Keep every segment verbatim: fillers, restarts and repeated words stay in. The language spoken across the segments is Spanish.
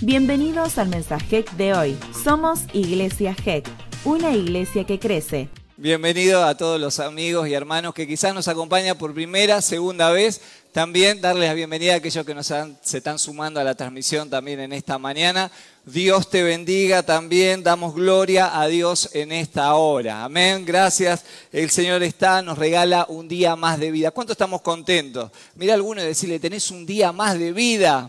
Bienvenidos al mensaje de hoy. Somos Iglesia G E C, una iglesia que crece. Bienvenido a todos los amigos y hermanos que quizás nos acompañan por primera, segunda vez. También darles la bienvenida a aquellos que nos han, se están sumando a la transmisión también en esta mañana. Dios te bendiga también. Damos gloria a Dios en esta hora. Amén. Gracias. El Señor está, nos regala un día más de vida. ¿Cuánto estamos contentos? Mira a alguno y decirle, tenés un día más de vida.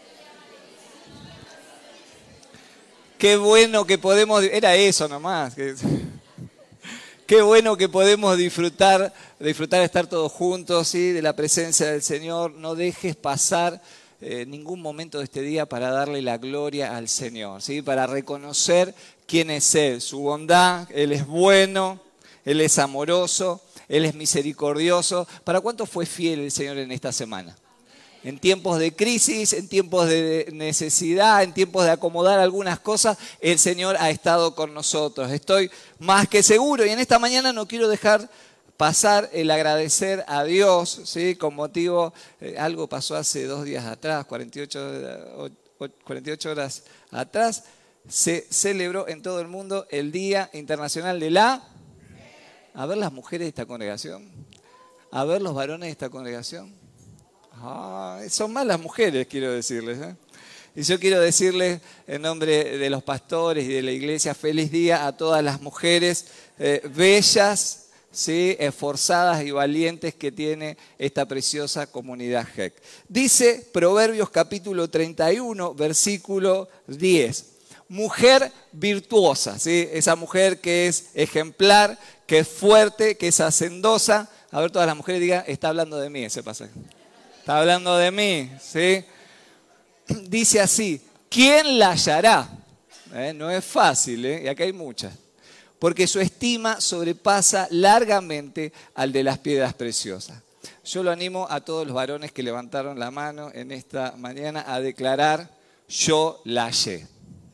Qué bueno que podemos... Era eso nomás. Qué bueno que podemos disfrutar, disfrutar de estar todos juntos, ¿sí? De la presencia del Señor. No dejes pasar eh, ningún momento de este día para darle la gloria al Señor, ¿sí? Para reconocer quién es Él, su bondad. Él es bueno, Él es amoroso, Él es misericordioso. ¿Para cuánto fue fiel el Señor en esta semana? En tiempos de crisis, en tiempos de necesidad, en tiempos de acomodar algunas cosas, el Señor ha estado con nosotros. Estoy más que seguro y en esta mañana no quiero dejar pasar el agradecer a Dios, ¿sí? Con motivo, eh, algo pasó hace dos días atrás, cuarenta y ocho horas atrás, se celebró en todo el mundo el Día Internacional de la... A ver las mujeres de esta congregación, a ver los varones de esta congregación. Ah, son más las mujeres, quiero decirles, ¿eh? Y yo quiero decirles, en nombre de los pastores y de la iglesia, feliz día a todas las mujeres eh, bellas, ¿sí? Esforzadas y valientes que tiene esta preciosa comunidad G E C. Dice Proverbios capítulo treinta y uno, versículo diez. Mujer virtuosa, ¿sí? Esa mujer que es ejemplar, que es fuerte, que es hacendosa. A ver, todas las mujeres digan, está hablando de mí ese pasaje. Está hablando de mí, ¿sí? Dice así, ¿quién la hallará? ¿Eh? No es fácil, ¿eh? Y acá hay muchas. Porque su estima sobrepasa largamente al de las piedras preciosas. Yo lo animo a todos los varones que levantaron la mano en esta mañana a declarar, yo la hallé.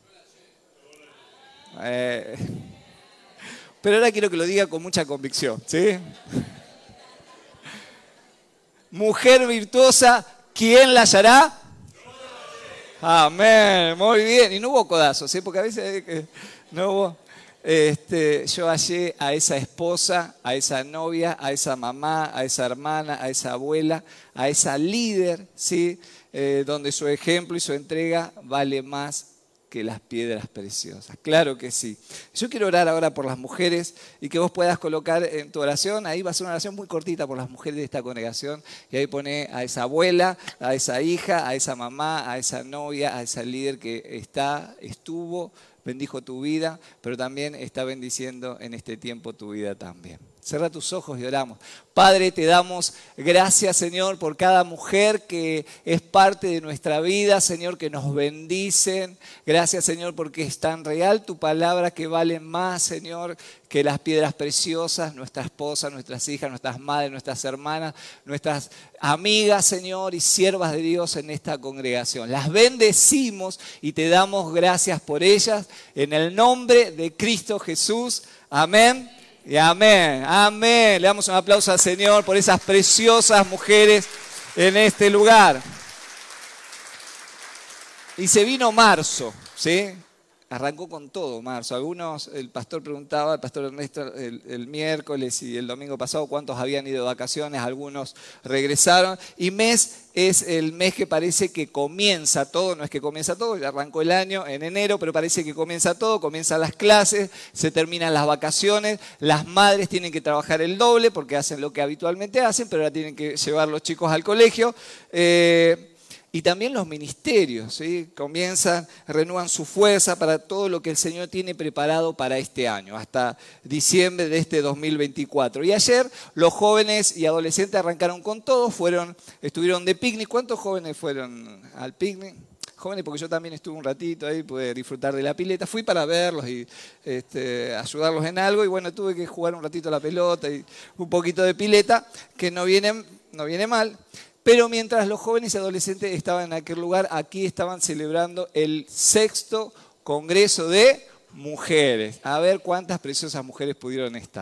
Eh, pero ahora quiero que lo diga con mucha convicción, ¿sí? Mujer virtuosa, ¿quién la hallará? Amén, muy bien. Y no hubo codazos, ¿sí? Porque a veces eh, no hubo. Este, yo hallé a esa esposa, a esa novia, a esa mamá, a esa hermana, a esa abuela, a esa líder, ¿sí? Eh, donde su ejemplo y su entrega vale más que las piedras preciosas. Claro que sí. Yo quiero orar ahora por las mujeres y que vos puedas colocar en tu oración, ahí va a ser una oración muy cortita por las mujeres de esta congregación, y ahí pone a esa abuela, a esa hija, a esa mamá, a esa novia, a esa líder que está, estuvo, bendijo tu vida, pero también está bendiciendo en este tiempo tu vida también. Cierra tus ojos y oramos. Padre, te damos gracias, Señor, por cada mujer que es parte de nuestra vida, Señor, que nos bendicen. Gracias, Señor, porque es tan real tu palabra que vale más, Señor, que las piedras preciosas, nuestra esposa, nuestras hijas, nuestras madres, nuestras hermanas, nuestras amigas, Señor, y siervas de Dios en esta congregación. Las bendecimos y te damos gracias por ellas. En el nombre de Cristo Jesús. Amén. Y amén, amén. Le damos un aplauso al Señor por esas preciosas mujeres en este lugar. Y se vino marzo, ¿sí? Arrancó con todo marzo. Algunos, el pastor preguntaba, el pastor Ernesto, el, el miércoles y el domingo pasado cuántos habían ido de vacaciones, algunos regresaron. Y mes es el mes que parece que comienza todo, no es que comienza todo, ya arrancó el año en enero, pero parece que comienza todo, comienzan las clases, se terminan las vacaciones, las madres tienen que trabajar el doble porque hacen lo que habitualmente hacen, pero ahora tienen que llevar los chicos al colegio. Eh, Y también los ministerios, ¿sí? Comienzan, renuevan su fuerza para todo lo que el Señor tiene preparado para este año, hasta diciembre de este dos mil veinticuatro. Y ayer los jóvenes y adolescentes arrancaron con todo, fueron, estuvieron de picnic. ¿Cuántos jóvenes fueron al picnic? Jóvenes, porque yo también estuve un ratito ahí, pude disfrutar de la pileta. Fui para verlos y este, ayudarlos en algo y bueno, tuve que jugar un ratito a la pelota y un poquito de pileta, que no viene, no viene mal. Pero mientras los jóvenes y adolescentes estaban en aquel lugar, aquí estaban celebrando el sexto Congreso de Mujeres. A ver cuántas preciosas mujeres pudieron estar.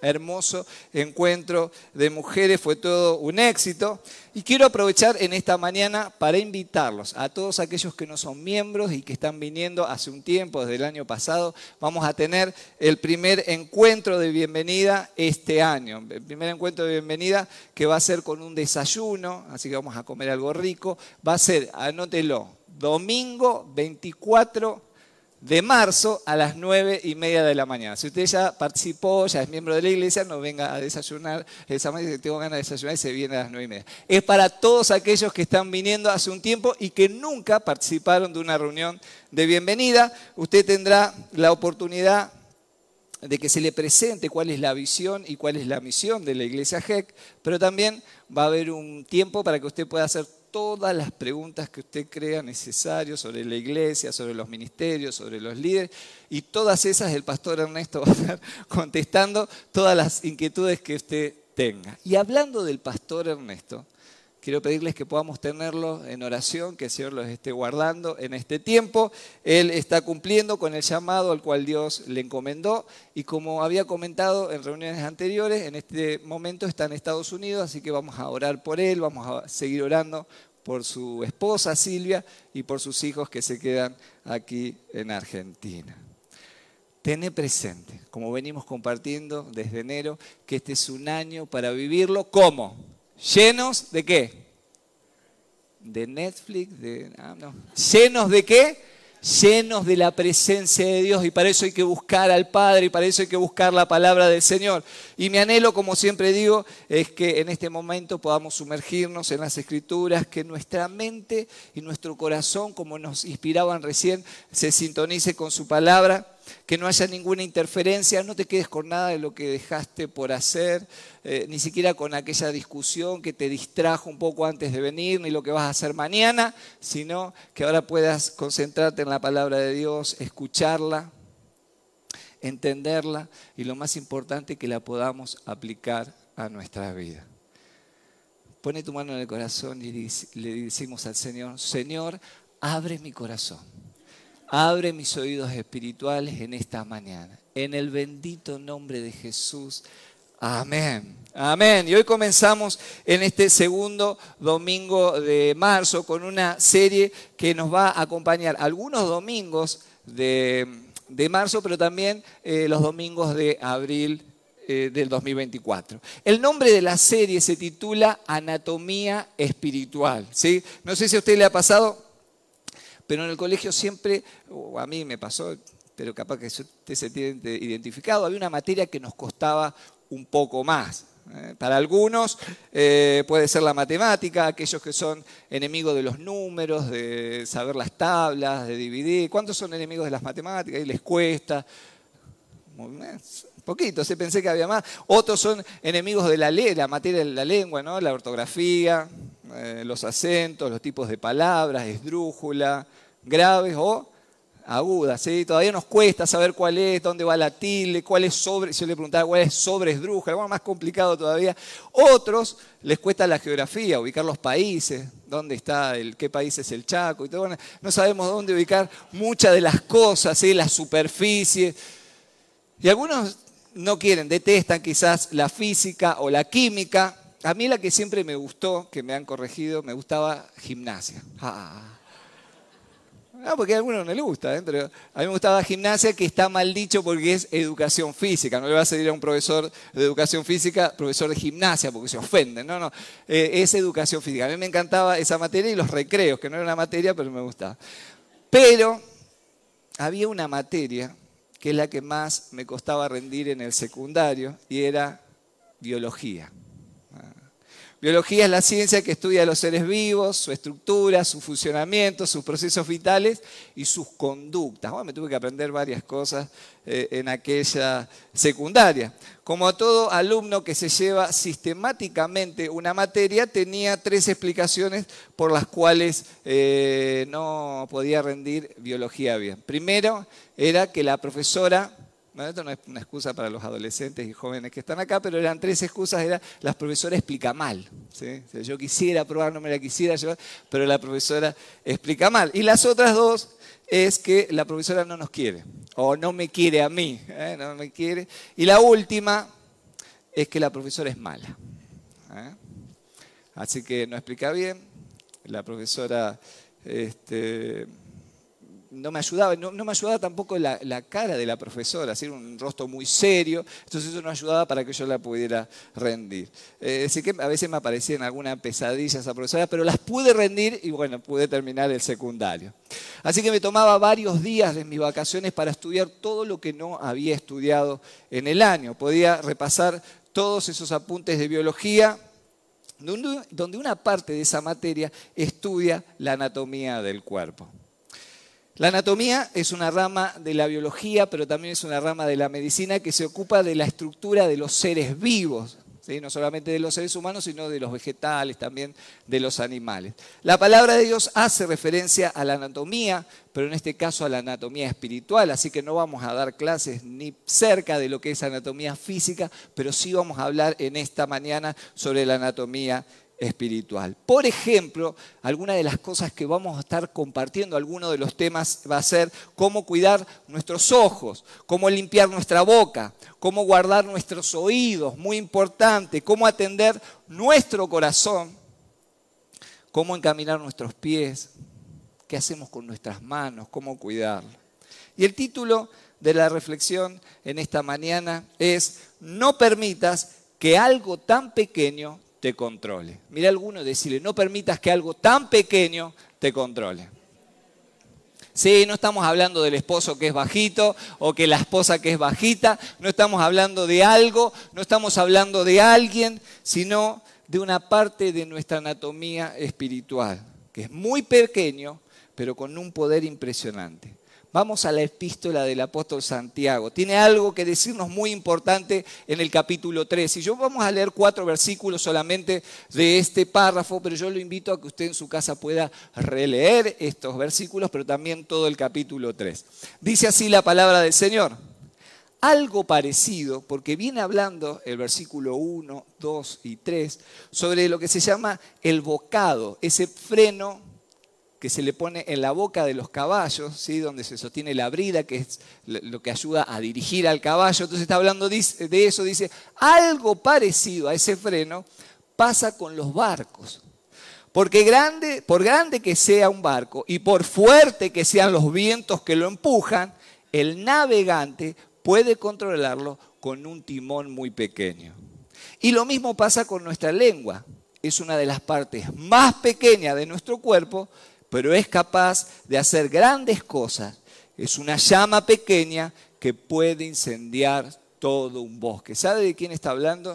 hermoso encuentro de mujeres, fue todo un éxito. Y quiero aprovechar en esta mañana para invitarlos a todos aquellos que no son miembros y que están viniendo hace un tiempo, desde el año pasado. Vamos a tener el primer encuentro de bienvenida este año. El primer encuentro de bienvenida que va a ser con un desayuno, así que vamos a comer algo rico. Va a ser, anótelo, domingo veinticuatro de marzo a las nueve y media de la mañana. Si usted ya participó, ya es miembro de la iglesia, no venga a desayunar esa mañana, si tengo ganas de desayunar y se viene a las nueve y media. Es para todos aquellos que están viniendo hace un tiempo y que nunca participaron de una reunión de bienvenida. Usted tendrá la oportunidad de que se le presente cuál es la visión y cuál es la misión de la Iglesia G E C, pero también va a haber un tiempo para que usted pueda hacer todas las preguntas que usted crea necesarias sobre la iglesia, sobre los ministerios, sobre los líderes, y todas esas el pastor Ernesto va a estar contestando todas las inquietudes que usted tenga. Y hablando del pastor Ernesto, quiero pedirles que podamos tenerlo en oración, que el Señor los esté guardando en este tiempo. Él está cumpliendo con el llamado al cual Dios le encomendó y como había comentado en reuniones anteriores, en este momento está en Estados Unidos, así que vamos a orar por él, vamos a seguir orando por su esposa Silvia y por sus hijos que se quedan aquí en Argentina. Tené presente, como venimos compartiendo desde enero, que este es un año para vivirlo ¿cómo? ¿Llenos de qué? ¿De Netflix? De, ah, no. ¿Llenos de qué? Llenos de la presencia de Dios y para eso hay que buscar al Padre y para eso hay que buscar la palabra del Señor. Y mi anhelo, como siempre digo, es que en este momento podamos sumergirnos en las Escrituras, que nuestra mente y nuestro corazón, como nos inspiraban recién, se sintonice con su palabra, que no haya ninguna interferencia, no te quedes con nada de lo que dejaste por hacer, eh, ni siquiera con aquella discusión que te distrajo un poco antes de venir, ni lo que vas a hacer mañana, sino que ahora puedas concentrarte en la palabra de Dios, escucharla, entenderla y lo más importante, que la podamos aplicar a nuestra vida. Pone tu mano en el corazón y le decimos al Señor, Señor, abre mi corazón. Abre mis oídos espirituales en esta mañana. En el bendito nombre de Jesús. Amén. Amén. Y hoy comenzamos en este segundo domingo de marzo con una serie que nos va a acompañar algunos domingos de, de marzo, pero también eh, los domingos de abril eh, del dos mil veinticuatro. El nombre de la serie se titula Anatomía Espiritual, ¿sí? No sé si a usted le ha pasado, pero en el colegio siempre, o a mí me pasó, pero capaz que usted se tiene identificado, había una materia que nos costaba un poco más. ¿eh? Para algunos eh, puede ser la matemática, aquellos que son enemigos de los números, de saber las tablas, de dividir. ¿Cuántos son enemigos de las matemáticas? Y les cuesta. Poquitos, ¿eh? Pensé que había más. Otros son enemigos de la, la materia de la lengua, ¿no? La ortografía, eh, los acentos, los tipos de palabras, esdrújula, graves o agudas, ¿sí? Todavía nos cuesta saber cuál es, dónde va la tilde, cuál es sobre, si yo le preguntaba cuál es sobre esdrújula, bueno, más complicado todavía. Otros les cuesta la geografía, ubicar los países, dónde está, el, qué país es el Chaco y todo. Bueno, no sabemos dónde ubicar muchas de las cosas, ¿sí? Las superficies. Y algunos no quieren, detestan quizás la física o la química. A mí la que siempre me gustó, que me han corregido, me gustaba gimnasia. Ah. No, porque a algunos no les gusta, ¿eh? Pero a mí me gustaba gimnasia, que está mal dicho porque es educación física. No le va a salir a un profesor de educación física, profesor de gimnasia, porque se ofenden. No, no, eh, es educación física. A mí me encantaba esa materia y los recreos, que no era una materia, pero me gustaba. Pero había una materia que es la que más me costaba rendir en el secundario y era biología. Biología es la ciencia que estudia a los seres vivos, su estructura, su funcionamiento, sus procesos vitales y sus conductas. Bueno, me tuve que aprender varias cosas eh, en aquella secundaria. Como a todo alumno que se lleva sistemáticamente una materia, tenía tres explicaciones por las cuales eh, no podía rendir biología bien. Primero, era que la profesora... Bueno, esto no es una excusa para los adolescentes y jóvenes que están acá, pero eran tres excusas. Era, la profesora explica mal, ¿sí? O sea, yo quisiera probar, no me la quisiera llevar, pero la profesora explica mal. Y las otras dos es que la profesora no nos quiere, o no me quiere a mí, ¿eh? no me quiere. Y la última es que la profesora es mala. ¿eh? Así que no explica bien. La profesora este, no me ayudaba, no, no me ayudaba tampoco la, la cara de la profesora, así, un rostro muy serio, entonces eso no ayudaba para que yo la pudiera rendir. Eh, así que a veces me aparecía en alguna pesadilla esa profesora, pero las pude rendir y bueno, pude terminar el secundario. Así que me tomaba varios días en mis vacaciones para estudiar todo lo que no había estudiado en el año. Podía repasar todos esos apuntes de biología, donde una parte de esa materia estudia la anatomía del cuerpo. La anatomía es una rama de la biología, pero también es una rama de la medicina que se ocupa de la estructura de los seres vivos, ¿sí? No solamente de los seres humanos, sino de los vegetales, también de los animales. La palabra de Dios hace referencia a la anatomía, pero en este caso a la anatomía espiritual, así que no vamos a dar clases ni cerca de lo que es anatomía física, pero sí vamos a hablar en esta mañana sobre la anatomía espiritual. Por ejemplo, algunas de las cosas que vamos a estar compartiendo, algunos de los temas va a ser cómo cuidar nuestros ojos, cómo limpiar nuestra boca, cómo guardar nuestros oídos, muy importante, cómo atender nuestro corazón, cómo encaminar nuestros pies, qué hacemos con nuestras manos, cómo cuidarlo. Y el título de la reflexión en esta mañana es: no permitas que algo tan pequeño te controle. Mira a alguno y decirle: no permitas que algo tan pequeño te controle. Sí, no estamos hablando del esposo que es bajito o que la esposa que es bajita, no estamos hablando de algo, no estamos hablando de alguien, sino de una parte de nuestra anatomía espiritual, que es muy pequeño, pero con un poder impresionante. Vamos a la epístola del apóstol Santiago. Tiene algo que decirnos muy importante en el capítulo tres. Y yo vamos a leer cuatro versículos solamente de este párrafo, pero yo lo invito a que usted en su casa pueda releer estos versículos, pero también todo el capítulo tres. Dice así la palabra del Señor. Algo parecido, porque viene hablando el versículo uno, dos y tres, sobre lo que se llama el bocado, ese freno que se le pone en la boca de los caballos, ¿sí? Donde se sostiene la brida, que es lo que ayuda a dirigir al caballo. Entonces está hablando de eso, dice, algo parecido a ese freno pasa con los barcos. Porque grande, por grande que sea un barco y por fuerte que sean los vientos que lo empujan, el navegante puede controlarlo con un timón muy pequeño. Y lo mismo pasa con nuestra lengua. Es una de las partes más pequeñas de nuestro cuerpo, pero es capaz de hacer grandes cosas. Es una llama pequeña que puede incendiar todo un bosque. ¿Sabe de quién está hablando?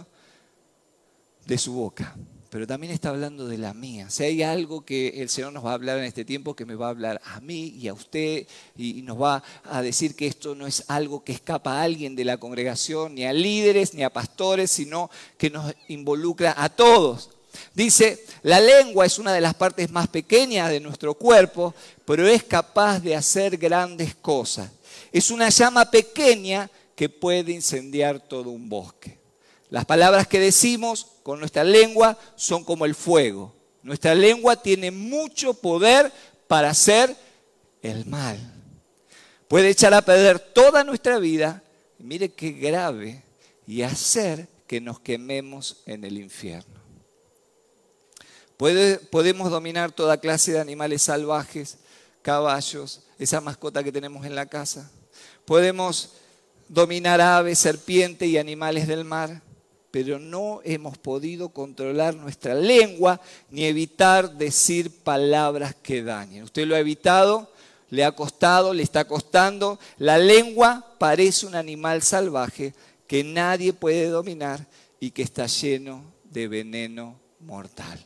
De su boca, pero también está hablando de la mía. Si hay algo que el Señor nos va a hablar en este tiempo, que me va a hablar a mí y a usted, y nos va a decir que esto no es algo que escapa a alguien de la congregación, ni a líderes, ni a pastores, sino que nos involucra a todos. Dice, la lengua es una de las partes más pequeñas de nuestro cuerpo, pero es capaz de hacer grandes cosas. Es una llama pequeña que puede incendiar todo un bosque. Las palabras que decimos con nuestra lengua son como el fuego. Nuestra lengua tiene mucho poder para hacer el mal. Puede echar a perder toda nuestra vida, y mire qué grave, y hacer que nos quememos en el infierno. Puede, podemos dominar toda clase de animales salvajes, caballos, esa mascota que tenemos en la casa. Podemos dominar aves, serpientes y animales del mar, pero no hemos podido controlar nuestra lengua ni evitar decir palabras que dañen. Usted lo ha evitado, le ha costado, le está costando. La lengua parece un animal salvaje que nadie puede dominar y que está lleno de veneno mortal.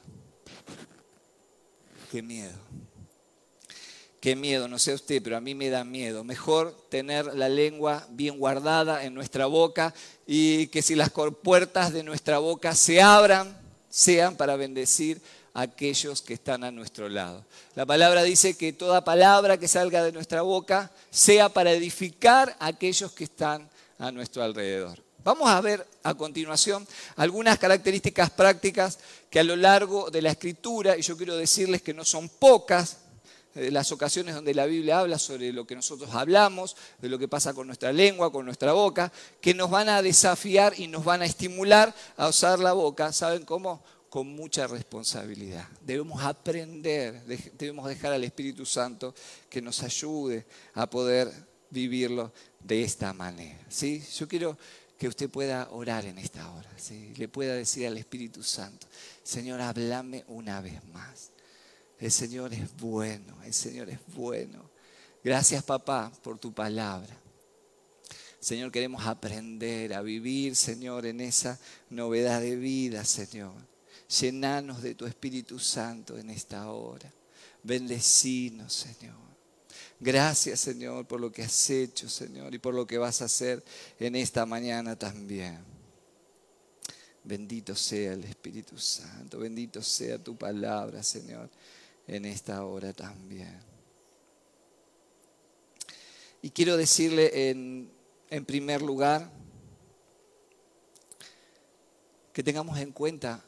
Qué miedo. Qué miedo, no sé usted, pero a mí me da miedo. Mejor tener la lengua bien guardada en nuestra boca y que si las compuertas de nuestra boca se abran, sean para bendecir a aquellos que están a nuestro lado. La palabra dice que toda palabra que salga de nuestra boca sea para edificar a aquellos que están a nuestro alrededor. Vamos a ver a continuación algunas características prácticas que a lo largo de la Escritura, y yo quiero decirles que no son pocas, las ocasiones donde la Biblia habla sobre lo que nosotros hablamos, de lo que pasa con nuestra lengua, con nuestra boca, que nos van a desafiar y nos van a estimular a usar la boca. ¿Saben cómo? Con mucha responsabilidad. Debemos aprender, debemos dejar al Espíritu Santo que nos ayude a poder vivirlo de esta manera. ¿Sí? Yo quiero que usted pueda orar en esta hora, ¿sí? Le pueda decir al Espíritu Santo: Señor, háblame una vez más. El Señor es bueno, el Señor es bueno. Gracias, papá, por tu palabra. Señor, queremos aprender a vivir, Señor, en esa novedad de vida, Señor. Llenanos de tu Espíritu Santo en esta hora. Bendecinos, Señor. Gracias, Señor, por lo que has hecho, Señor, y por lo que vas a hacer en esta mañana también. Bendito sea el Espíritu Santo, bendito sea tu palabra, Señor, en esta hora también. Y quiero decirle en, en primer lugar que tengamos en cuenta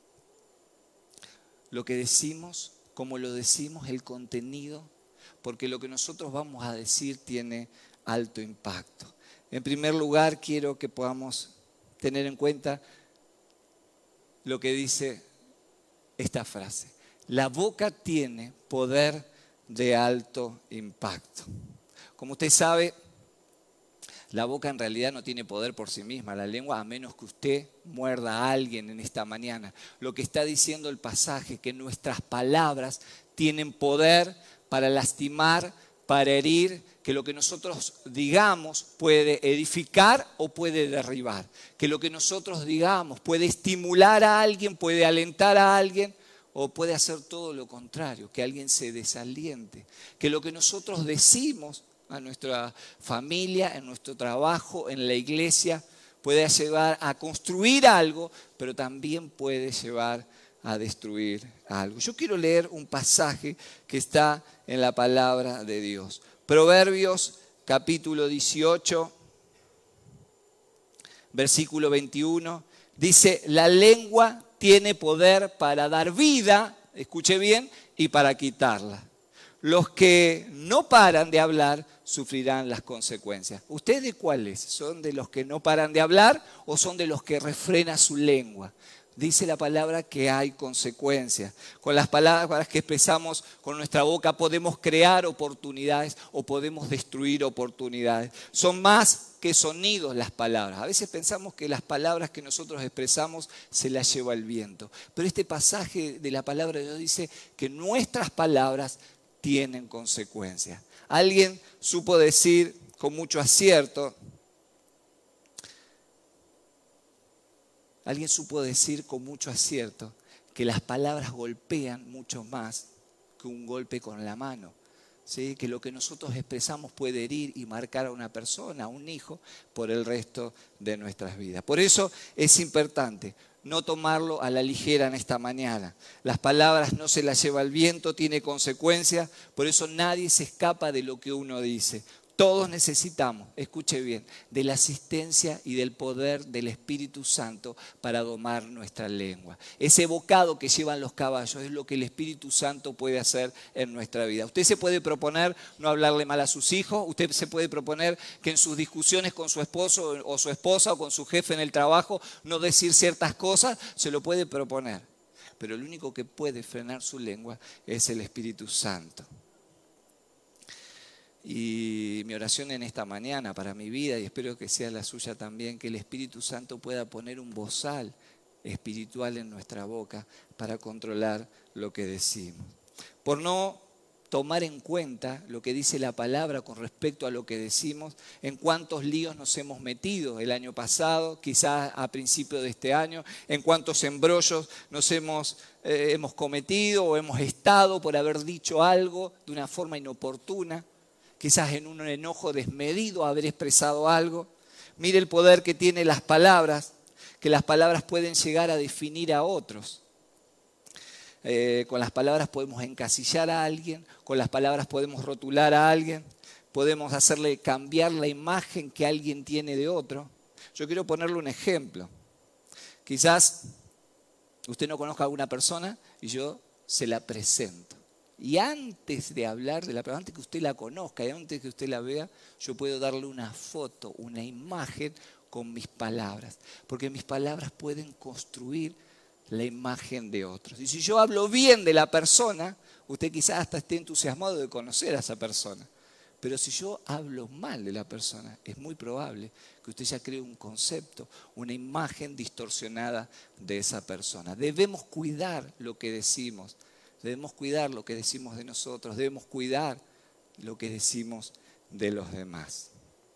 lo que decimos, cómo lo decimos, el contenido, porque lo que nosotros vamos a decir tiene alto impacto. En primer lugar, quiero que podamos tener en cuenta lo que dice esta frase: la boca tiene poder de alto impacto. Como usted sabe, la boca en realidad no tiene poder por sí misma, la lengua, a menos que usted muerda a alguien en esta mañana. Lo que está diciendo el pasaje, que nuestras palabras tienen poder para lastimar, para herir, que lo que nosotros digamos puede edificar o puede derribar, que lo que nosotros digamos puede estimular a alguien, puede alentar a alguien, o puede hacer todo lo contrario, que alguien se desaliente, que lo que nosotros decimos a nuestra familia, en nuestro trabajo, en la iglesia, puede llevar a construir algo, pero también puede llevar a destruir algo. Yo quiero leer un pasaje que está en la palabra de Dios. Proverbios capítulo dieciocho, versículo veintiuno, dice: la lengua tiene poder para dar vida, escuche bien, y para quitarla. Los que no paran de hablar sufrirán las consecuencias. ¿Ustedes de cuáles? ¿Son de los que no paran de hablar o son de los que refrenan su lengua? Dice la palabra que hay consecuencias. Con las palabras que expresamos con nuestra boca podemos crear oportunidades o podemos destruir oportunidades. Son más que sonidos las palabras. A veces pensamos que las palabras que nosotros expresamos se las lleva el viento. Pero este pasaje de la palabra de Dios dice que nuestras palabras tienen consecuencias. Alguien supo decir con mucho acierto, alguien supo decir con mucho acierto que las palabras golpean mucho más que un golpe con la mano. ¿Sí? Que lo que nosotros expresamos puede herir y marcar a una persona, a un hijo, por el resto de nuestras vidas. Por eso es importante no tomarlo a la ligera en esta mañana. Las palabras no se las lleva el viento, tiene consecuencias, por eso nadie se escapa de lo que uno dice. Todos necesitamos, escuche bien, de la asistencia y del poder del Espíritu Santo para domar nuestra lengua. Ese bocado que llevan los caballos es lo que el Espíritu Santo puede hacer en nuestra vida. Usted se puede proponer no hablarle mal a sus hijos, usted se puede proponer que en sus discusiones con su esposo o su esposa o con su jefe en el trabajo no decir ciertas cosas, se lo puede proponer. Pero el único que puede frenar su lengua es el Espíritu Santo. Y mi oración en esta mañana para mi vida, y espero que sea la suya también, que el Espíritu Santo pueda poner un bozal espiritual en nuestra boca para controlar lo que decimos. Por no tomar en cuenta lo que dice la palabra con respecto a lo que decimos, en cuántos líos nos hemos metido el año pasado, quizás a principio de este año, en cuántos embrollos nos hemos, eh, hemos cometido o hemos estado por haber dicho algo de una forma inoportuna. Quizás en un enojo desmedido haber expresado algo. Mire el poder que tienen las palabras, que las palabras pueden llegar a definir a otros. Eh, con las palabras podemos encasillar a alguien, con las palabras podemos rotular a alguien, podemos hacerle cambiar la imagen que alguien tiene de otro. Yo quiero ponerle un ejemplo. Quizás usted no conozca a alguna persona y yo se la presento. Y antes de hablar de la persona, antes que usted la conozca y antes que usted la vea, yo puedo darle una foto, una imagen con mis palabras. Porque mis palabras pueden construir la imagen de otros. Y si yo hablo bien de la persona, usted quizás hasta esté entusiasmado de conocer a esa persona. Pero si yo hablo mal de la persona, es muy probable que usted ya cree un concepto, una imagen distorsionada de esa persona. Debemos cuidar lo que decimos. Debemos cuidar lo que decimos de nosotros, debemos cuidar lo que decimos de los demás.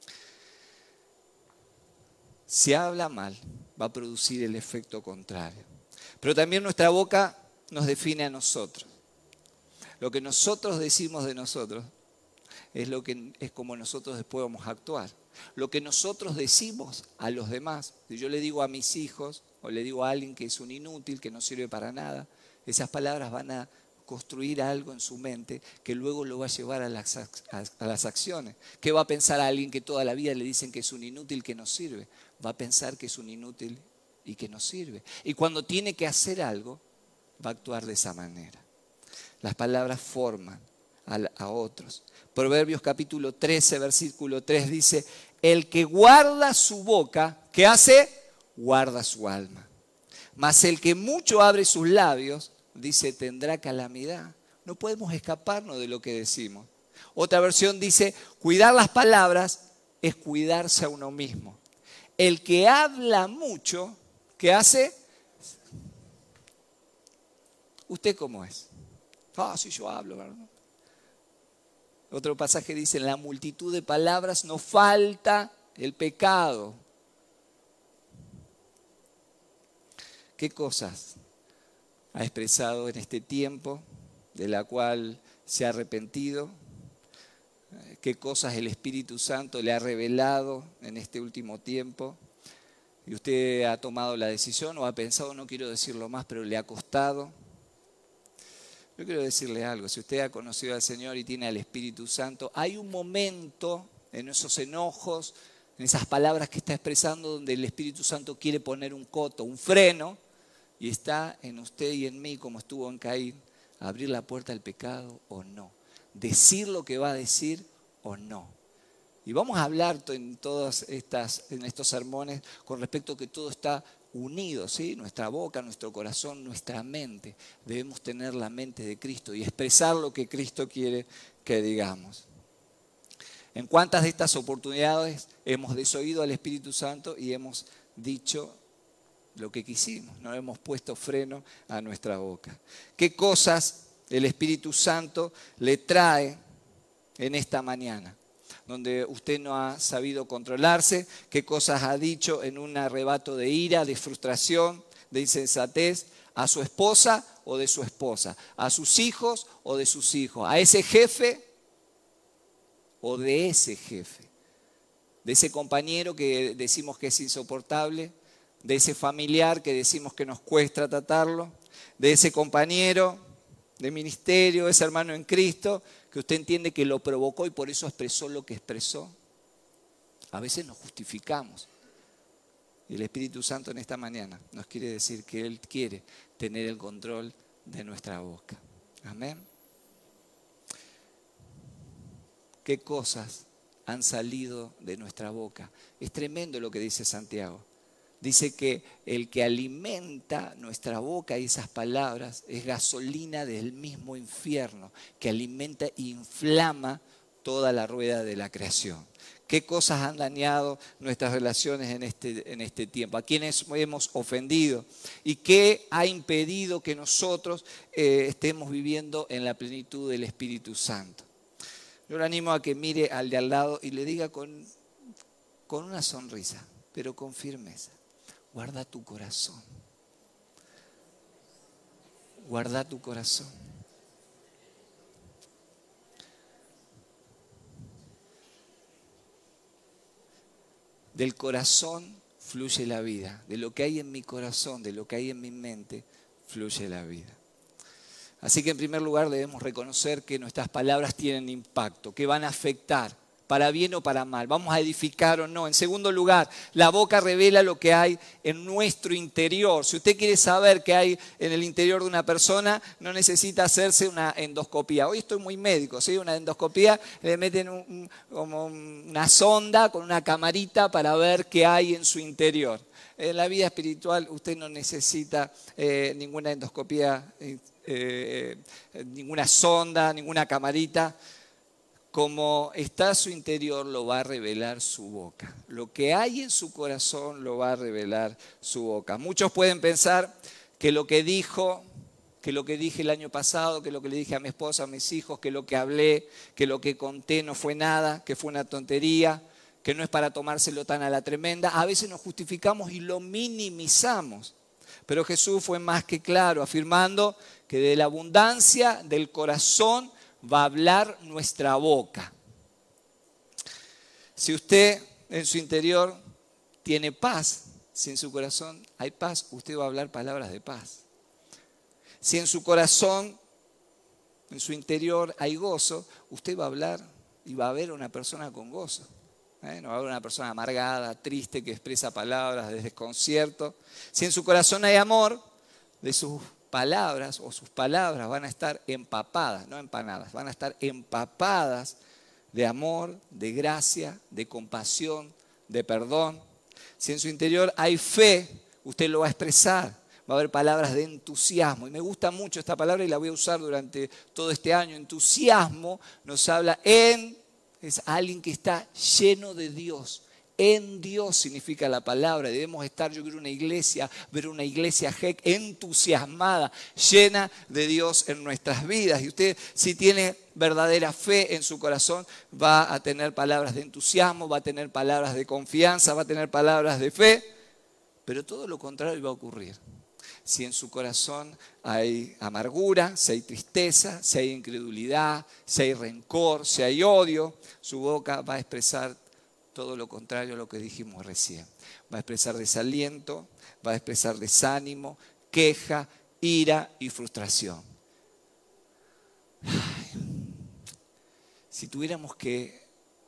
Si habla mal, va a producir el efecto contrario. Pero también nuestra boca nos define a nosotros. Lo que nosotros decimos de nosotros es, lo que, es como nosotros después vamos a actuar. Lo que nosotros decimos a los demás, si yo le digo a mis hijos o le digo a alguien que es un inútil, que no sirve para nada, esas palabras van a construir algo en su mente que luego lo va a llevar a las, a, a las acciones. ¿Qué va a pensar a alguien que toda la vida le dicen que es un inútil, que no sirve? Va a pensar que es un inútil y que no sirve. Y cuando tiene que hacer algo, va a actuar de esa manera. Las palabras forman a, a otros. Proverbios capítulo trece, versículo tres dice, el que guarda su boca, ¿qué hace? Guarda su alma. Mas el que mucho abre sus labios, dice, tendrá calamidad. No podemos escaparnos de lo que decimos. Otra versión dice, cuidar las palabras es cuidarse a uno mismo. El que habla mucho, ¿qué hace? ¿Usted cómo es? Ah, sí, yo hablo, ¿verdad? Otro pasaje dice, en la multitud de palabras no falta el pecado. ¿Qué cosas ha expresado en este tiempo de la cual se ha arrepentido? ¿Qué cosas el Espíritu Santo le ha revelado en este último tiempo? Y usted ha tomado la decisión o ha pensado, no quiero decirlo más, pero le ha costado. Yo quiero decirle algo, si usted ha conocido al Señor y tiene al Espíritu Santo, hay un momento en esos enojos, en esas palabras que está expresando, donde el Espíritu Santo quiere poner un coto, un freno, y está en usted y en mí, como estuvo en Caín, abrir la puerta al pecado o no, decir lo que va a decir o no. Y vamos a hablar en todas estas, en estos sermones con respecto a que todo está unido, ¿sí? Nuestra boca, nuestro corazón, nuestra mente. Debemos tener la mente de Cristo y expresar lo que Cristo quiere que digamos. ¿En cuántas de estas oportunidades hemos desoído al Espíritu Santo y hemos dicho lo que quisimos? No hemos puesto freno a nuestra boca. ¿Qué cosas el Espíritu Santo le trae en esta mañana? Donde usted no ha sabido controlarse, qué cosas ha dicho en un arrebato de ira, de frustración, de insensatez, a su esposa o de su esposa, a sus hijos o de sus hijos, a ese jefe o de ese jefe, de ese compañero que decimos que es insoportable, de ese familiar que decimos que nos cuesta tratarlo, de ese compañero de ministerio, ese hermano en Cristo, que usted entiende que lo provocó y por eso expresó lo que expresó. A veces nos justificamos. Y el Espíritu Santo en esta mañana nos quiere decir que Él quiere tener el control de nuestra boca. Amén. ¿Qué cosas han salido de nuestra boca? Es tremendo lo que dice Santiago. Dice que el que alimenta nuestra boca y esas palabras es gasolina del mismo infierno, que alimenta e inflama toda la rueda de la creación. ¿Qué cosas han dañado nuestras relaciones en este, en este tiempo? ¿A quiénes hemos ofendido? ¿Y qué ha impedido que nosotros eh, estemos viviendo en la plenitud del Espíritu Santo? Yo le animo a que mire al de al lado y le diga con, con una sonrisa, pero con firmeza. Guarda tu corazón. Guarda tu corazón. Del corazón fluye la vida. De lo que hay en mi corazón, de lo que hay en mi mente, fluye la vida. Así que en primer lugar debemos reconocer que nuestras palabras tienen impacto, que van a afectar para bien o para mal, vamos a edificar o no. En segundo lugar, la boca revela lo que hay en nuestro interior. Si usted quiere saber qué hay en el interior de una persona, no necesita hacerse una endoscopía. Hoy estoy muy médico, ¿sí? Una endoscopía, le meten un, un, como una sonda con una camarita para ver qué hay en su interior. En la vida espiritual usted no necesita eh, ninguna endoscopía, eh, eh, ninguna sonda, ninguna camarita. Como está su interior, lo va a revelar su boca. Lo que hay en su corazón lo va a revelar su boca. Muchos pueden pensar que lo que dijo, que lo que dije el año pasado, que lo que le dije a mi esposa, a mis hijos, que lo que hablé, que lo que conté no fue nada, que fue una tontería, que no es para tomárselo tan a la tremenda. A veces nos justificamos y lo minimizamos. Pero Jesús fue más que claro, afirmando que de la abundancia del corazón va a hablar nuestra boca. Si usted en su interior tiene paz, si en su corazón hay paz, usted va a hablar palabras de paz. Si en su corazón, en su interior hay gozo, usted va a hablar y va a ver a una persona con gozo. ¿Eh? No va a haber una persona amargada, triste, que expresa palabras de desconcierto. Si en su corazón hay amor, de sus palabras o sus palabras van a estar empapadas, no empanadas, van a estar empapadas de amor, de gracia, de compasión, de perdón. Si en su interior hay fe, usted lo va a expresar. Va a haber palabras de entusiasmo. Y me gusta mucho esta palabra y la voy a usar durante todo este año. Entusiasmo nos habla en... Es alguien que está lleno de Dios. En Dios significa la palabra. Debemos estar, yo creo, una iglesia, ver una iglesia G E C entusiasmada, llena de Dios en nuestras vidas. Y usted, si tiene verdadera fe en su corazón, va a tener palabras de entusiasmo, va a tener palabras de confianza, va a tener palabras de fe. Pero todo lo contrario va a ocurrir. Si en su corazón hay amargura, si hay tristeza, si hay incredulidad, si hay rencor, si hay odio, su boca va a expresar todo lo contrario a lo que dijimos recién. Va a expresar desaliento, va a expresar desánimo, queja, ira y frustración. Ay, si tuviéramos que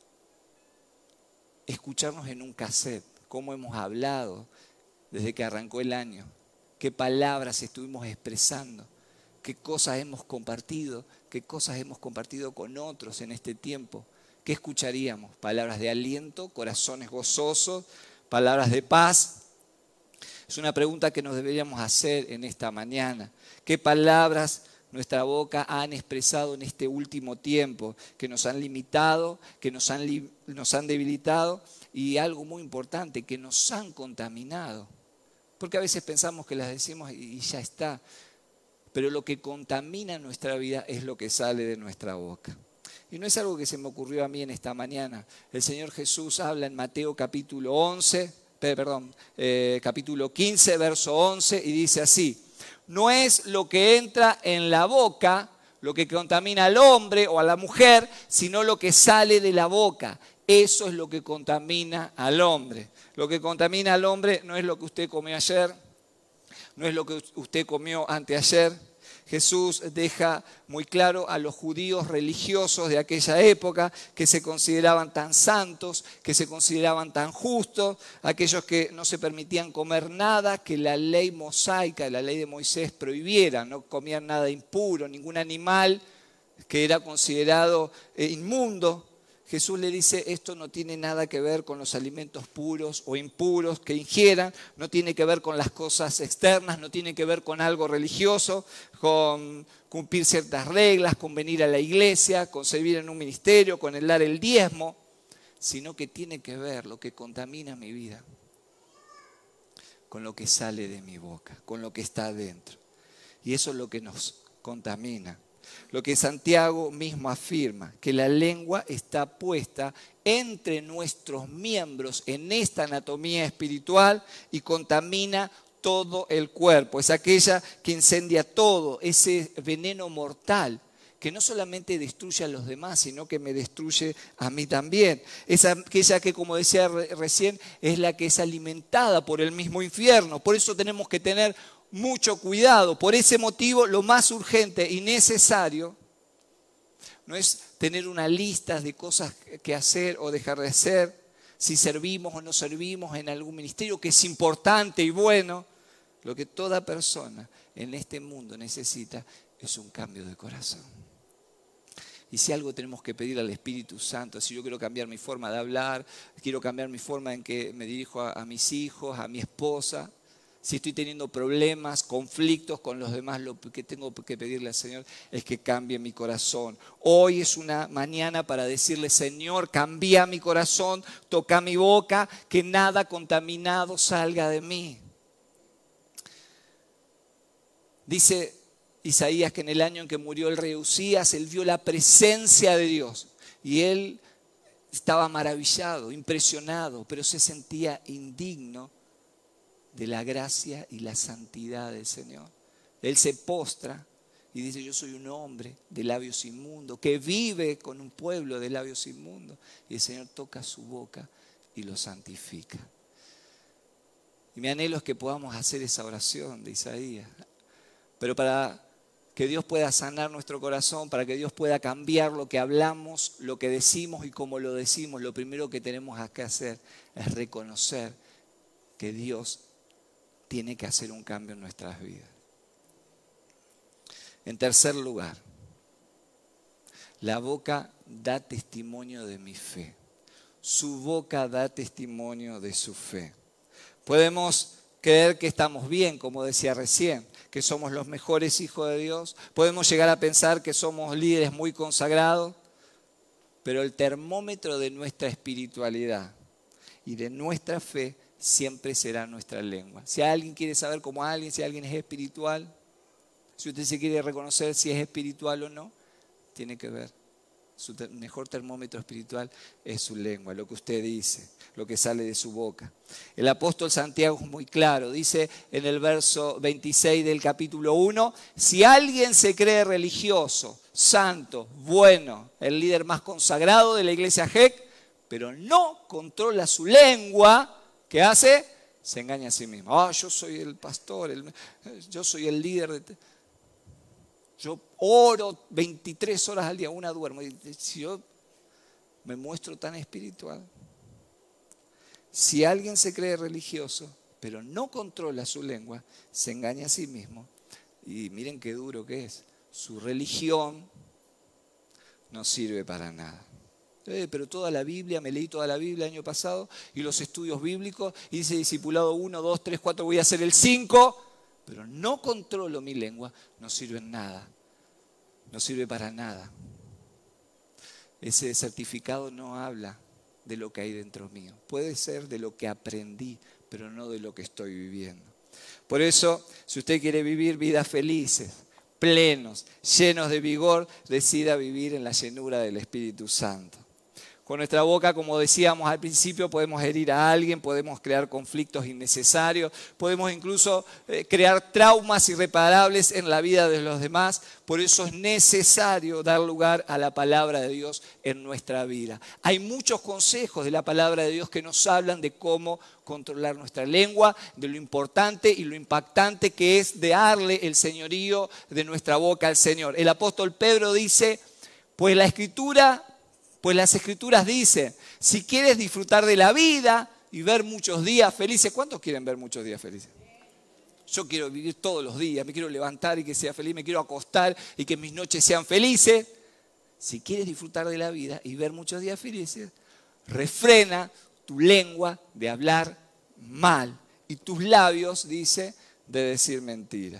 escucharnos en un cassette, cómo hemos hablado desde que arrancó el año, qué palabras estuvimos expresando, qué cosas hemos compartido, qué cosas hemos compartido con otros en este tiempo. ¿Qué escucharíamos? Palabras de aliento, corazones gozosos, palabras de paz. Es una pregunta que nos deberíamos hacer en esta mañana. ¿Qué palabras nuestra boca han expresado en este último tiempo? Que nos han limitado, que nos han, li- nos han debilitado y algo muy importante, que nos han contaminado. Porque a veces pensamos que las decimos y ya está. Pero lo que contamina nuestra vida es lo que sale de nuestra boca. Y no es algo que se me ocurrió a mí en esta mañana. El Señor Jesús habla en Mateo capítulo once, perdón, eh, capítulo quince, verso once, y dice así: no es lo que entra en la boca lo que contamina al hombre o a la mujer, sino lo que sale de la boca. Eso es lo que contamina al hombre. Lo que contamina al hombre no es lo que usted comió ayer, no es lo que usted comió anteayer. Jesús deja muy claro a los judíos religiosos de aquella época que se consideraban tan santos, que se consideraban tan justos, aquellos que no se permitían comer nada que la ley mosaica, la ley de Moisés prohibiera, no comían nada impuro, ningún animal que era considerado eh, inmundo. Jesús le dice, esto no tiene nada que ver con los alimentos puros o impuros que ingieran, no tiene que ver con las cosas externas, no tiene que ver con algo religioso, con cumplir ciertas reglas, con venir a la iglesia, con servir en un ministerio, con el dar el diezmo, sino que tiene que ver lo que contamina mi vida con lo que sale de mi boca, con lo que está adentro. Y eso es lo que nos contamina. Lo que Santiago mismo afirma, que la lengua está puesta entre nuestros miembros en esta anatomía espiritual y contamina todo el cuerpo. Es aquella que incendia todo, ese veneno mortal que no solamente destruye a los demás, sino que me destruye a mí también. Es aquella que, como decía recién, es la que es alimentada por el mismo infierno. Por eso tenemos que tener mucho cuidado. Por ese motivo, lo más urgente y necesario no es tener una lista de cosas que hacer o dejar de hacer, si servimos o no servimos en algún ministerio, que es importante y bueno. Lo que toda persona en este mundo necesita es un cambio de corazón. Y si algo tenemos que pedir al Espíritu Santo, si yo quiero cambiar mi forma de hablar, quiero cambiar mi forma en que me dirijo a, a mis hijos, a mi esposa, si estoy teniendo problemas, conflictos con los demás, lo que tengo que pedirle al Señor es que cambie mi corazón. Hoy es una mañana para decirle, Señor, cambia mi corazón, toca mi boca, que nada contaminado salga de mí. Dice Isaías que en el año en que murió el rey Uzías, él vio la presencia de Dios y él estaba maravillado, impresionado, pero se sentía indigno de la gracia y la santidad del Señor. Él se postra y dice, yo soy un hombre de labios inmundos, que vive con un pueblo de labios inmundos. Y el Señor toca su boca y lo santifica. Y mi anhelo es que podamos hacer esa oración de Isaías. Pero para que Dios pueda sanar nuestro corazón, para que Dios pueda cambiar lo que hablamos, lo que decimos y cómo lo decimos, lo primero que tenemos que hacer es reconocer que Dios tiene que hacer un cambio en nuestras vidas. En tercer lugar, la boca da testimonio de mi fe. Su boca da testimonio de su fe. Podemos creer que estamos bien, como decía recién, que somos los mejores hijos de Dios. Podemos llegar a pensar que somos líderes muy consagrados, pero el termómetro de nuestra espiritualidad y de nuestra fe siempre será nuestra lengua. Si alguien quiere saber cómo alguien, si alguien es espiritual, si usted se quiere reconocer si es espiritual o no, tiene que ver. Su ter- mejor termómetro espiritual es su lengua, lo que usted dice, lo que sale de su boca. El apóstol Santiago es muy claro, dice en el verso veintiséis del capítulo uno, si alguien se cree religioso, santo, bueno, el líder más consagrado de la iglesia G E C, pero no controla su lengua, ¿qué hace? Se engaña a sí mismo. Ah, yo soy el pastor, el, yo soy el líder de... Yo oro veintitrés horas al día, una duermo. Si yo me muestro tan espiritual. Si alguien se cree religioso, pero no controla su lengua, se engaña a sí mismo. Y miren qué duro que es. Su religión no sirve para nada. Eh, pero toda la Biblia, me leí toda la Biblia el año pasado y los estudios bíblicos, y dice discipulado uno, dos, tres, cuatro, voy a hacer el cinco, pero no controlo mi lengua, no sirve en nada, no sirve para nada. Ese certificado no habla de lo que hay dentro mío, puede ser de lo que aprendí, pero no de lo que estoy viviendo. Por eso, si usted quiere vivir vidas felices, plenos, llenos de vigor, decida vivir en la llenura del Espíritu Santo. Con nuestra boca, como decíamos al principio, podemos herir a alguien, podemos crear conflictos innecesarios, podemos incluso eh, crear traumas irreparables en la vida de los demás. Por eso es necesario dar lugar a la palabra de Dios en nuestra vida. Hay muchos consejos de la palabra de Dios que nos hablan de cómo controlar nuestra lengua, de lo importante y lo impactante que es de darle el señorío de nuestra boca al Señor. El apóstol Pedro dice, pues la Escritura... Pues las Escrituras dicen, si quieres disfrutar de la vida y ver muchos días felices, ¿cuántos quieren ver muchos días felices? Yo quiero vivir todos los días, me quiero levantar y que sea feliz, me quiero acostar y que mis noches sean felices. Si quieres disfrutar de la vida y ver muchos días felices, refrena tu lengua de hablar mal y tus labios, dice, de decir mentiras.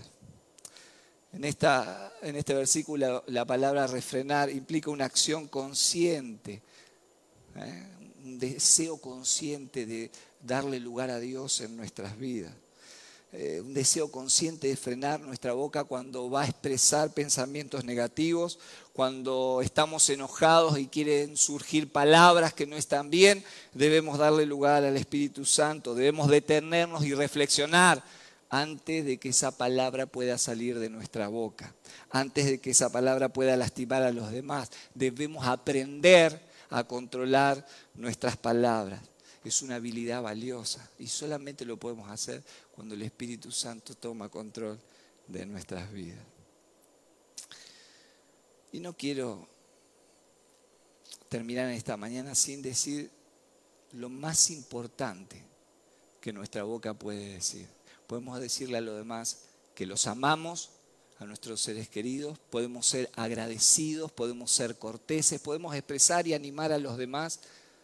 En, esta, en este versículo la palabra refrenar implica una acción consciente, ¿eh? Un deseo consciente de darle lugar a Dios en nuestras vidas. Eh, un deseo consciente de frenar nuestra boca cuando va a expresar pensamientos negativos, cuando estamos enojados y quieren surgir palabras que no están bien, debemos darle lugar al Espíritu Santo, debemos detenernos y reflexionar antes de que esa palabra pueda salir de nuestra boca, antes de que esa palabra pueda lastimar a los demás. Debemos aprender a controlar nuestras palabras. Es una habilidad valiosa y solamente lo podemos hacer cuando el Espíritu Santo toma control de nuestras vidas. Y no quiero terminar en esta mañana sin decir lo más importante que nuestra boca puede decir. Podemos decirle a los demás que los amamos, a nuestros seres queridos, podemos ser agradecidos, podemos ser corteses, podemos expresar y animar a los demás,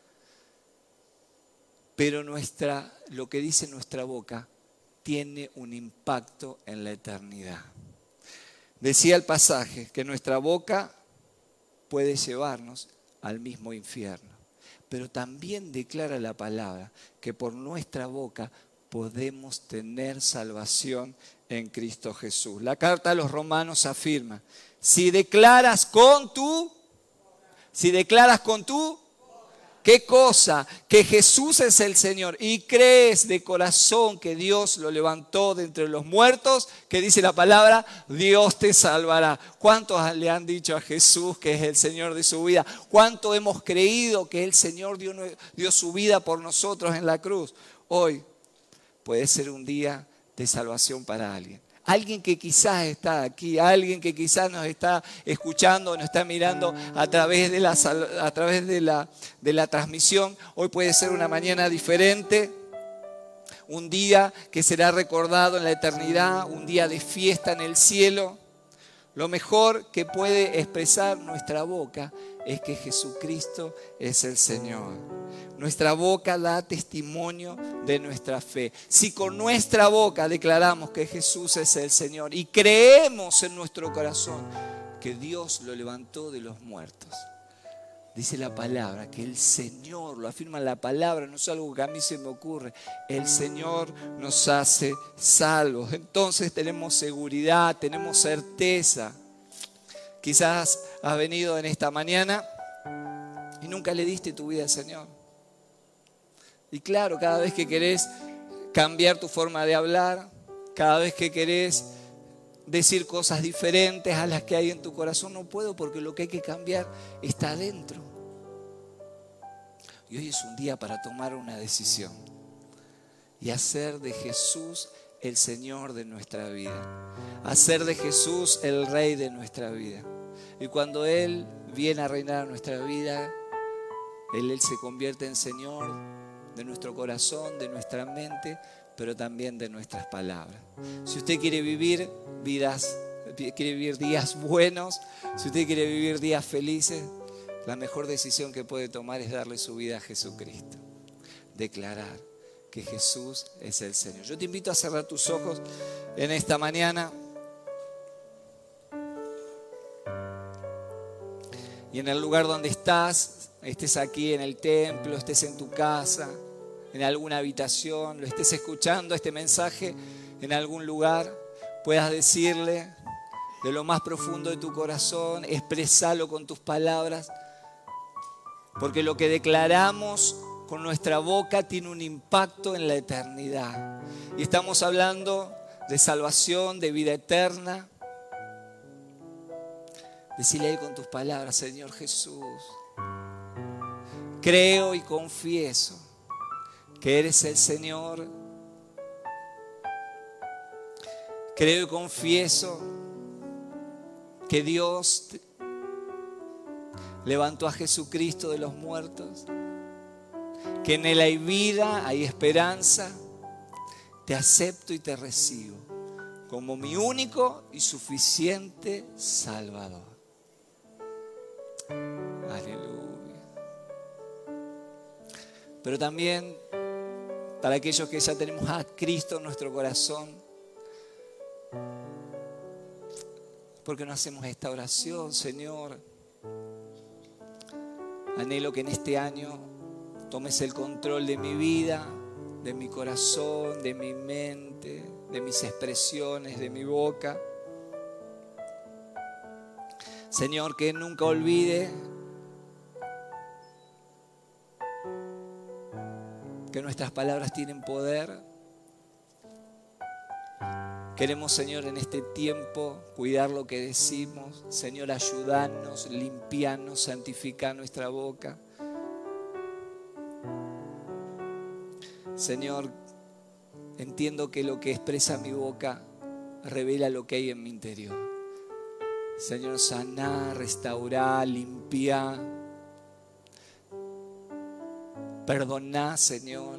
pero nuestra, lo que dice nuestra boca tiene un impacto en la eternidad. Decía el pasaje que nuestra boca puede llevarnos al mismo infierno, pero también declara la palabra que por nuestra boca podemos tener salvación en Cristo Jesús. La carta a los Romanos afirma, si declaras con tu, si declaras con tu, ¿qué cosa? Que Jesús es el Señor y crees de corazón que Dios lo levantó de entre los muertos, que dice la palabra, Dios te salvará. ¿Cuántos le han dicho a Jesús que es el Señor de su vida? ¿Cuánto hemos creído que el Señor dio, dio su vida por nosotros en la cruz? Hoy puede ser un día de salvación para alguien. Alguien que quizás está aquí, alguien que quizás nos está escuchando, nos está mirando a través de la, a través de la, de la transmisión. Hoy puede ser una mañana diferente, un día que será recordado en la eternidad, un día de fiesta en el cielo. Lo mejor que puede expresar nuestra boca es que Jesucristo es el Señor. Nuestra boca da testimonio de nuestra fe. Si con nuestra boca declaramos que Jesús es el Señor y creemos en nuestro corazón que Dios lo levantó de los muertos, dice la palabra que el Señor, lo afirma la palabra, no es algo que a mí se me ocurre, el Señor nos hace salvos. Entonces tenemos seguridad, tenemos certeza. Quizás has venido en esta mañana y nunca le diste tu vida al Señor. Y claro, cada vez que querés cambiar tu forma de hablar, cada vez que querés decir cosas diferentes a las que hay en tu corazón, no puedo porque lo que hay que cambiar está adentro. Y hoy es un día para tomar una decisión y hacer de Jesús el Señor de nuestra vida. Hacer de Jesús el Rey de nuestra vida. Y cuando Él viene a reinar en nuestra vida, Él, Él se convierte en Señor de nuestro corazón, de nuestra mente, pero también de nuestras palabras. Si usted quiere vivir vidas, quiere vivir días buenos, si usted quiere vivir días felices, la mejor decisión que puede tomar es darle su vida a Jesucristo. Declarar que Jesús es el Señor. Yo te invito a cerrar tus ojos en esta mañana. Y en el lugar donde estás, estés aquí en el templo, estés en tu casa, en alguna habitación, lo estés escuchando este mensaje en algún lugar, puedas decirle de lo más profundo de tu corazón, expresalo con tus palabras, porque lo que declaramos con nuestra boca tiene un impacto en la eternidad. Y estamos hablando de salvación, de vida eterna. Decile ahí con tus palabras, Señor Jesús, creo y confieso que eres el Señor. Creo y confieso que Dios levantó a Jesucristo de los muertos, que en Él hay vida, hay esperanza. Te acepto y te recibo como mi único y suficiente Salvador. Aleluya. Pero también para aquellos que ya tenemos a Cristo en nuestro corazón, ¿por qué no hacemos esta oración? Señor, anhelo que en este año tomes el control de mi vida, de mi corazón, de mi mente, de mis expresiones, de mi boca. Señor, que nunca olvide que nuestras palabras tienen poder. Queremos, Señor, en este tiempo cuidar lo que decimos. Señor, ayudarnos, limpiarnos, santificar nuestra boca. Señor, entiendo que lo que expresa mi boca revela lo que hay en mi interior. Señor, saná, restaurar, limpiar. Perdoná, Señor.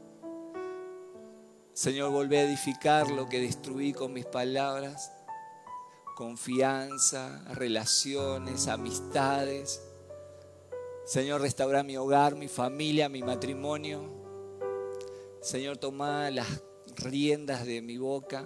Señor, volvé a edificar lo que destruí con mis palabras. Confianza, relaciones, amistades. Señor, restaura mi hogar, mi familia, mi matrimonio. Señor, toma las riendas de mi boca.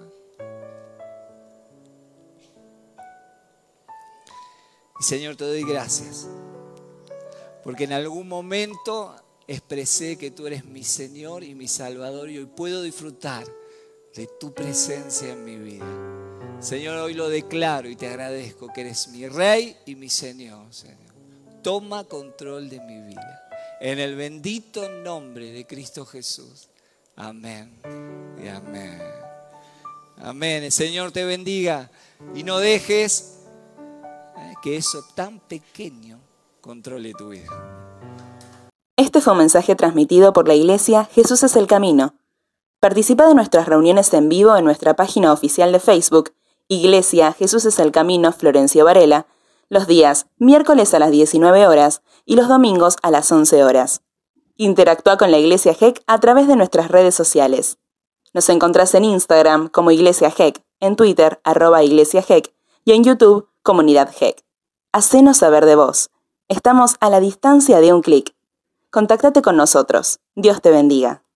Y Señor, te doy gracias. Porque en algún momento expresé que tú eres mi Señor y mi Salvador y hoy puedo disfrutar de tu presencia en mi vida. Señor, hoy lo declaro y te agradezco que eres mi Rey y mi Señor, Señor. Toma control de mi vida. En el bendito nombre de Cristo Jesús. Amén y amén. Amén. El Señor te bendiga y no dejes que eso tan pequeño controle tu vida. Este fue un mensaje transmitido por la Iglesia Jesús es el Camino. Participa de nuestras reuniones en vivo en nuestra página oficial de Facebook, Iglesia Jesús es el Camino Florencio Varela, los días miércoles a las diecinueve horas y los domingos a las once horas. Interactúa con la Iglesia G E C a través de nuestras redes sociales. Nos encontrás en Instagram como Iglesia G E C, en Twitter arroba Iglesia G E C y en YouTube Comunidad G E C. Hacenos saber de vos. Estamos a la distancia de un clic. Contáctate con nosotros. Dios te bendiga.